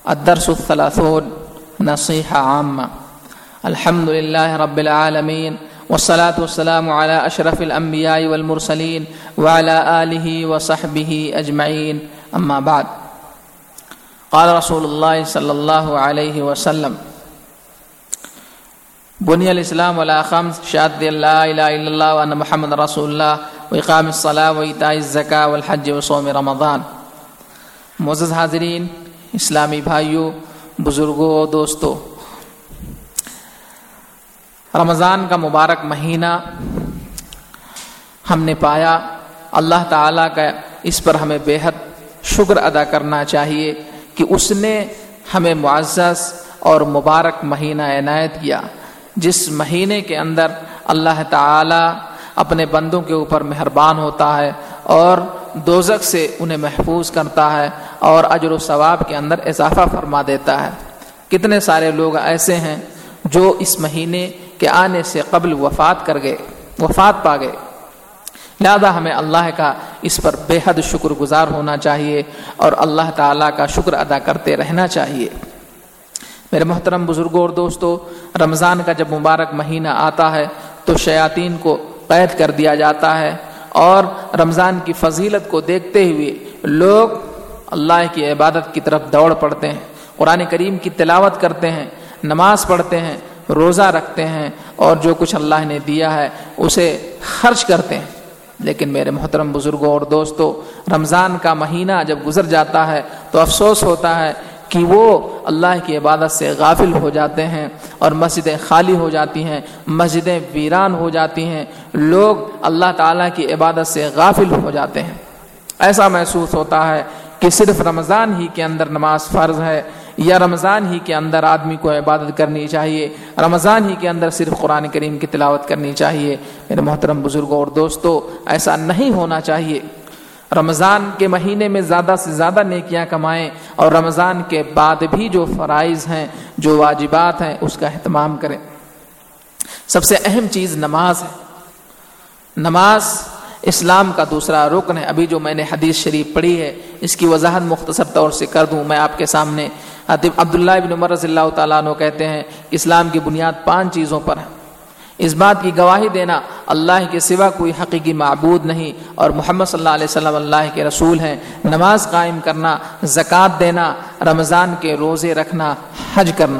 الدرس الثلاثون نصيحة عامة. الحمد لله رب العالمين، والصلاة والسلام على أشرف الأنبياء والمرسلين وعلى آله وصحبه أجمعين، أما بعد. قال رسول الله صلى الله عليه وسلم: بني الإسلام على خمس: شهادة لا إله إلا الله وأن محمد رسول الله وإقام الصلاة وإيتاء الزكاة والحج وصوم رمضان. معزز حاضرین، اسلامی بھائیوں، بزرگوں، دوستوں، رمضان کا مبارک مہینہ ہم نے پایا. اللہ تعالیٰ کا اس پر ہمیں بے حد شکر ادا کرنا چاہیے کہ اس نے ہمیں معزز اور مبارک مہینہ عنایت کیا، جس مہینے کے اندر اللہ تعالیٰ اپنے بندوں کے اوپر مہربان ہوتا ہے اور دوزخ سے انہیں محفوظ کرتا ہے اور اجر و ثواب کے اندر اضافہ فرما دیتا ہے. کتنے سارے لوگ ایسے ہیں جو اس مہینے کے آنے سے قبل وفات پا گئے. لہذا ہمیں اللہ کا اس پر بے حد شکر گزار ہونا چاہیے اور اللہ تعالیٰ کا شکر ادا کرتے رہنا چاہیے. میرے محترم بزرگوں اور دوستوں، رمضان کا جب مبارک مہینہ آتا ہے تو شیاطین کو قید کر دیا جاتا ہے اور رمضان کی فضیلت کو دیکھتے ہوئے لوگ اللہ کی عبادت کی طرف دوڑ پڑتے ہیں، قرآن کریم کی تلاوت کرتے ہیں، نماز پڑھتے ہیں، روزہ رکھتے ہیں اور جو کچھ اللہ نے دیا ہے اسے خرچ کرتے ہیں. لیکن میرے محترم بزرگوں اور دوستوں، رمضان کا مہینہ جب گزر جاتا ہے تو افسوس ہوتا ہے کہ وہ اللہ کی عبادت سے غافل ہو جاتے ہیں اور مسجدیں خالی ہو جاتی ہیں، مسجدیں ویران ہو جاتی ہیں، لوگ اللہ تعالیٰ کی عبادت سے غافل ہو جاتے ہیں. ایسا محسوس ہوتا ہے کہ صرف رمضان ہی کے اندر نماز فرض ہے یا رمضان ہی کے اندر آدمی کو عبادت کرنی چاہیے، رمضان ہی کے اندر صرف قرآن کریم کی تلاوت کرنی چاہیے. میرے محترم بزرگوں اور دوستوں، ایسا نہیں ہونا چاہیے. رمضان کے مہینے میں زیادہ سے زیادہ نیکیاں کمائیں اور رمضان کے بعد بھی جو فرائض ہیں، جو واجبات ہیں، اس کا اہتمام کریں. سب سے اہم چیز نماز ہے. نماز اسلام کا دوسرا رکن ہے. ابھی جو میں نے حدیث شریف پڑھی ہے اس کی وضاحت مختصر طور سے کر دوں میں آپ کے سامنے. عبداللہ ابن عمر رضی اللہ تعالیٰ عنہ کہتے ہیں کہ اسلام کی بنیاد 5 چیزوں پر ہے. اس بات کی گواہی دینا اللہ کے سوا کوئی حقیقی معبود نہیں اور محمد صلی اللہ علیہ وسلم اللہ کے رسول ہیں، نماز قائم کرنا، زکوٰۃ دینا، رمضان کے روزے رکھنا، حج کرنا.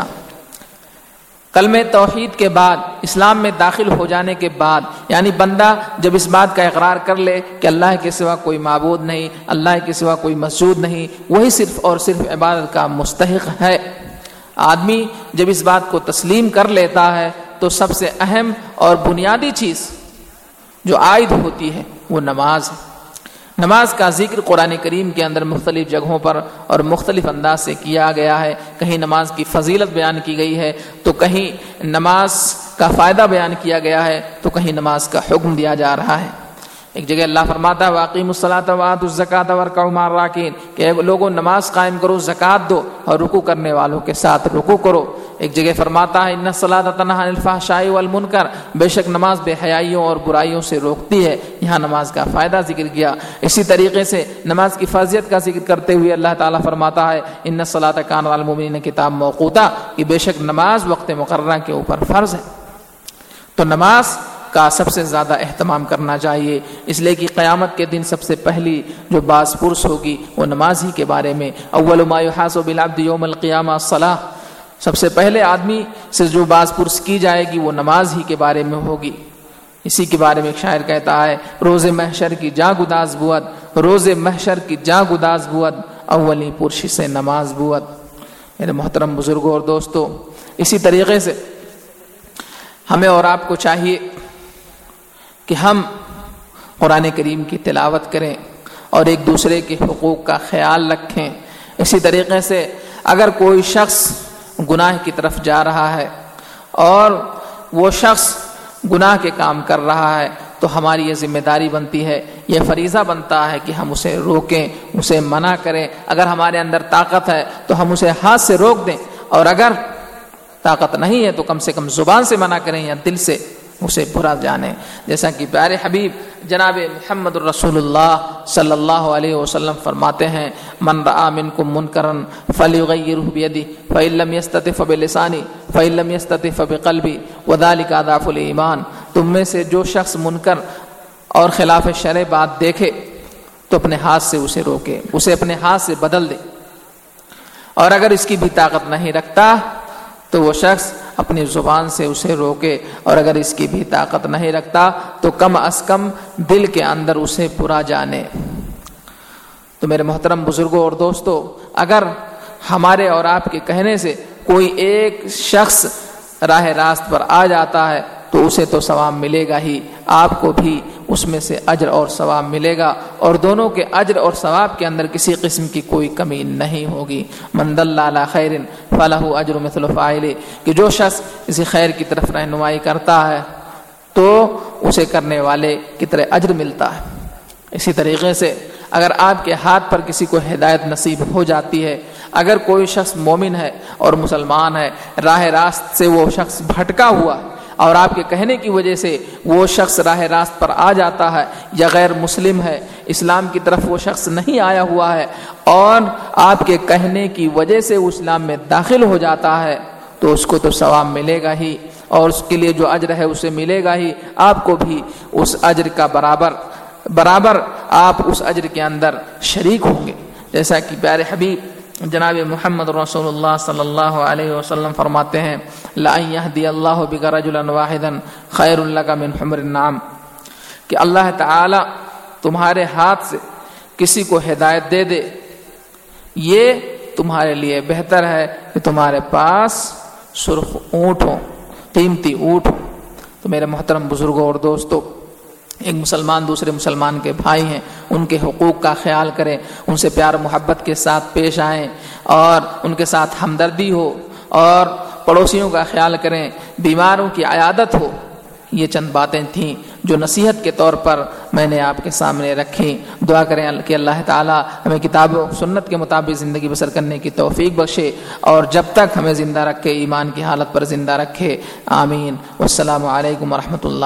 کلمہ توحید کے بعد، اسلام میں داخل ہو جانے کے بعد، یعنی بندہ جب اس بات کا اقرار کر لے کہ اللہ کے سوا کوئی معبود نہیں، اللہ کے سوا کوئی مسجود نہیں، وہی صرف اور صرف عبادت کا مستحق ہے. آدمی جب اس بات کو تسلیم کر لیتا ہے تو سب سے اہم اور بنیادی چیز جو عائد ہوتی ہے وہ نماز ہے. نماز کا ذکر قرآن کریم کے اندر مختلف جگہوں پر اور مختلف انداز سے کیا گیا ہے. کہیں نماز کی فضیلت بیان کی گئی ہے تو کہیں نماز کا فائدہ بیان کیا گیا ہے تو کہیں نماز کا حکم دیا جا رہا ہے. ایک جگہ اللہ فرماتا ہے وَأَقِیمُوا الصَّلَاةَ وَآتُوا الزَّکَاةَ وَارْکَعُوا مَعَ الرَّاکِعِینَ کہ لوگوں نماز قائم کرو، زکوٰۃ دو اور رکوع کرنے والوں کے ساتھ رکوع کرو. ایک جگہ فرماتا ہے اِنَّ الصَّلَاةَ تَنْہَىٰ عَنِ الْفَحْشَاءِ وَالْمُنکَرِ بے شک نماز بے حیائیوں اور برائیوں سے روکتی ہے. یہاں نماز کا فائدہ ذکر کیا. اسی طریقے سے نماز کی فرضیت کا ذکر کرتے ہوئے اللہ تعالیٰ فرماتا ہے اِنَّ الصَّلَاةَ کَانَتْ عَلَى الْمُؤْمِنِینَ کتابًا مَوْقُوتًا کہ بے شک نماز وقت مقررہ کے اوپر فرض ہے. تو نماز کا سب سے زیادہ اہتمام کرنا چاہیے، اس لیے کہ قیامت کے دن سب سے پہلی جو باز پرس ہوگی وہ نماز ہی کے بارے میں. اول ما یحاسب بالعبد یوم القیامہ الصلاۃ، سب سے پہلے آدمی سے جو باز پرس کی جائے گی وہ نماز ہی کے بارے میں ہوگی. اسی کے بارے میں ایک شاعر کہتا ہے روز محشر کی جا گداز بود، روز محشر کی جا گداز بود، اولی پرش سے نماز بود. میرے محترم بزرگوں اور دوستوں، اسی طریقے سے ہمیں اور آپ کو چاہیے کہ ہم قرآن کریم کی تلاوت کریں اور ایک دوسرے کے حقوق کا خیال رکھیں. اسی طریقے سے اگر کوئی شخص گناہ کی طرف جا رہا ہے اور وہ شخص گناہ کے کام کر رہا ہے تو ہماری یہ ذمہ داری بنتی ہے، یہ فریضہ بنتا ہے کہ ہم اسے روکیں، اسے منع کریں. اگر ہمارے اندر طاقت ہے تو ہم اسے ہاتھ سے روک دیں اور اگر طاقت نہیں ہے تو کم سے کم زبان سے منع کریں یا دل سے اسے برا جانے. جیسا کہ پیارے حبیب جناب محمد الرسول اللہ صلی اللہ علیہ وسلم فرماتے ہیں من رأى منکم منکرا فلیغیرہ بیدہ فإن لم یستطع فبلسانہ فإن لم یستطع فبقلبہ وذلک اضعف الایمان. تم میں سے جو شخص منکر اور خلاف شرع بات دیکھے تو اپنے ہاتھ سے اسے روکے، اسے اپنے ہاتھ سے بدل دے، اور اگر اس کی بھی طاقت نہیں رکھتا تو وہ شخص اپنی زبان سے اسے روکے، اور اگر اس کی بھی طاقت نہیں رکھتا تو کم از کم دل کے اندر اسے برا جانے. تو میرے محترم بزرگوں اور دوستو، اگر ہمارے اور آپ کے کہنے سے کوئی ایک شخص راہ راست پر آ جاتا ہے تو اسے تو ثواب ملے گا ہی، آپ کو بھی اس میں سے اجر اور ثواب ملے گا، اور دونوں کے اجر اور ثواب کے اندر کسی قسم کی کوئی کمی نہیں ہوگی. من دل علی خیر فلہ اجر مثل فاعلہ، کہ جو شخص کسی خیر کی طرف رہنمائی کرتا ہے تو اسے کرنے والے کی طرح اجر ملتا ہے. اسی طریقے سے اگر آپ کے ہاتھ پر کسی کو ہدایت نصیب ہو جاتی ہے، اگر کوئی شخص مومن ہے اور مسلمان ہے، راہ راست سے وہ شخص بھٹکا ہوا اور آپ کے کہنے کی وجہ سے وہ شخص راہ راست پر آ جاتا ہے، یا غیر مسلم ہے، اسلام کی طرف وہ شخص نہیں آیا ہوا ہے، اور آپ کے کہنے کی وجہ سے وہ اسلام میں داخل ہو جاتا ہے، تو اس کو تو ثواب ملے گا ہی، اور اس کے لیے جو اجر ہے اسے ملے گا ہی. آپ کو بھی اس اجر کا برابر آپ اس اجر کے اندر شریک ہوں گے. جیسا کہ پیارے حبیب جناب محمد رسول اللہ صلی اللہ علیہ وسلم فرماتے ہیں لَأَن يَهْدِيَ اللَّهُ بِكَ رَجُلًا وَاحِدًا خَيْرٌ لَكَ مِنْ حُمْرِ النَّعَمِ، کہ اللہ تعالی تمہارے ہاتھ سے کسی کو ہدایت دے دے، یہ تمہارے لیے بہتر ہے کہ تمہارے پاس سرخ اونٹ ہو، قیمتی اونٹ ہو. تو میرے محترم بزرگوں اور دوستو، ایک مسلمان دوسرے مسلمان کے بھائی ہیں، ان کے حقوق کا خیال کریں، ان سے پیار محبت کے ساتھ پیش آئیں، اور ان کے ساتھ ہمدردی ہو، اور پڑوسیوں کا خیال کریں، بیماروں کی عیادت ہو. یہ چند باتیں تھیں جو نصیحت کے طور پر میں نے آپ کے سامنے رکھی. دعا کریں کہ اللہ تعالی ہمیں کتاب و سنت کے مطابق زندگی بسر کرنے کی توفیق بخشے، اور جب تک ہمیں زندہ رکھے ایمان کی حالت پر زندہ رکھے. آمین. والسلام علیکم ورحمۃ اللہ.